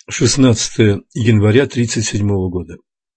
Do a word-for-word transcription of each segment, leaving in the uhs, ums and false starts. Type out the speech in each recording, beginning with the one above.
шестнадцатое января тридцать седьмого года.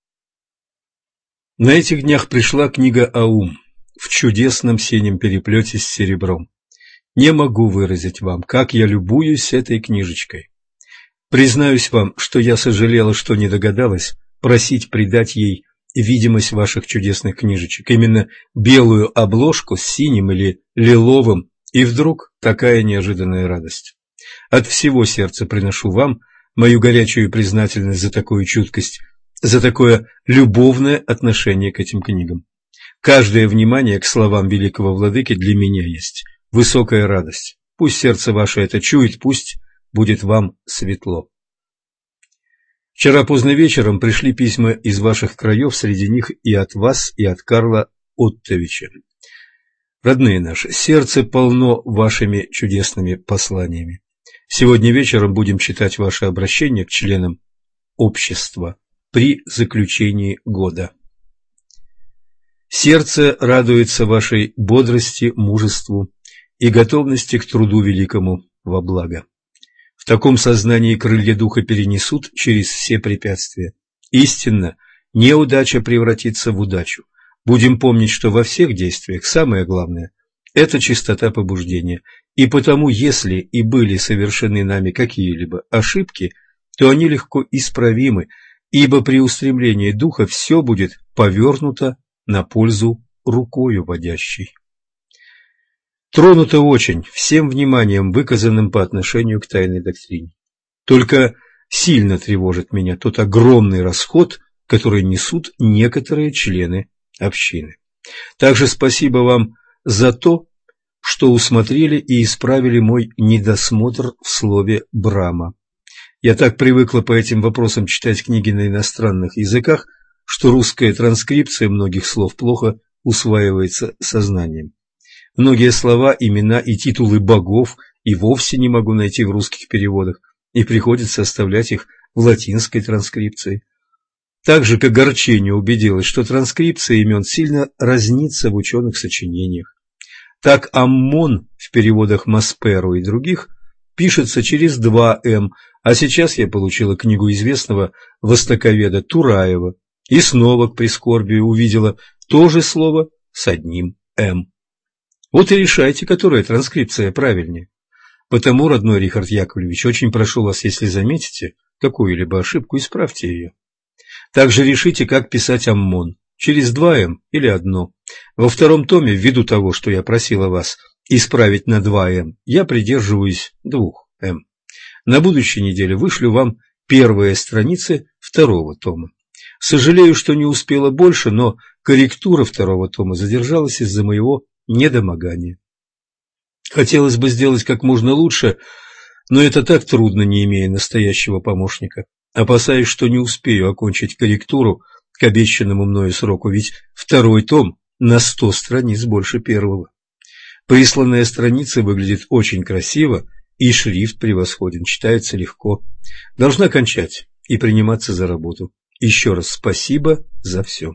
На этих днях пришла книга Аум в чудесном синем переплете с серебром. Не могу выразить вам, как я любуюсь этой книжечкой. Признаюсь вам, что я сожалела, что не догадалась просить придать ей видимость ваших чудесных книжечек, именно белую обложку с синим или лиловым, и вдруг такая неожиданная радость. От всего сердца приношу вам мою горячую признательность за такую чуткость, за такое любовное отношение к этим книгам. Каждое внимание к словам великого владыки для меня есть высокая радость. Пусть сердце ваше это чует, пусть будет вам светло. Вчера поздно вечером пришли письма из ваших краев, среди них и от вас, и от Карла Оттовича. Родные наши, сердце полно вашими чудесными посланиями. Сегодня вечером будем читать ваше обращение к членам общества при заключении года. Сердце радуется вашей бодрости, мужеству и готовности к труду великому во благо. В таком сознании крылья духа перенесут через все препятствия. Истинно, неудача превратится в удачу. Будем помнить, что во всех действиях самое главное – это чистота побуждения. И потому, если и были совершены нами какие-либо ошибки, то они легко исправимы, ибо при устремлении духа все будет повернуто на пользу рукою водящей. Тронуто очень всем вниманием, выказанным по отношению к тайной доктрине. Только сильно тревожит меня тот огромный расход, который несут некоторые члены общины. Также спасибо вам за то, что усмотрели и исправили мой недосмотр в слове «Брама». Я так привыкла по этим вопросам читать книги на иностранных языках, что русская транскрипция многих слов плохо усваивается сознанием. Многие слова, имена и титулы богов и вовсе не могу найти в русских переводах, и приходится оставлять их в латинской транскрипции. Также к огорчению убедилась, что транскрипция имен сильно разнится в ученых сочинениях. Так Аммон в переводах Масперу и других пишется через два «м», а сейчас я получила книгу известного востоковеда Тураева и снова к прискорбию увидела то же слово с одним «м». Вот и решайте, которая транскрипция правильнее. Потому, родной Рихард Яковлевич, очень прошу вас, если заметите какую-либо ошибку, исправьте ее. Также решите, как писать Аммон, через два «м» или одно. Во втором томе, ввиду того, что я просила вас исправить на два «м», я придерживаюсь двух «м». На будущей неделе вышлю вам первые страницы второго тома. Сожалею, что не успела больше, но корректура второго тома задержалась из-за моего недомогания. Хотелось бы сделать как можно лучше, но это так трудно, не имея настоящего помощника. Опасаюсь, что не успею окончить корректуру к обещанному мною сроку, ведь второй том на сто страниц больше первого. Присланная страница выглядит очень красиво, и шрифт превосходен, читается легко. Должна кончать и приниматься за работу. Еще раз спасибо за все.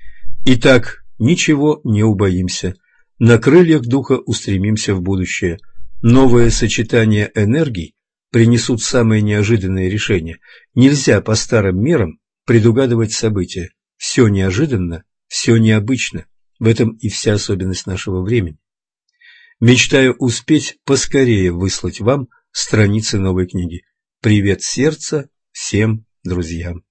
Итак, ничего не убоимся. На крыльях духа устремимся в будущее. Новые сочетания энергий принесут самые неожиданные решения. Нельзя по старым мерам предугадывать события. Все неожиданно, все необычно. В этом и вся особенность нашего времени. Мечтаю успеть поскорее выслать вам страницы новой книги. Привет сердца всем друзьям.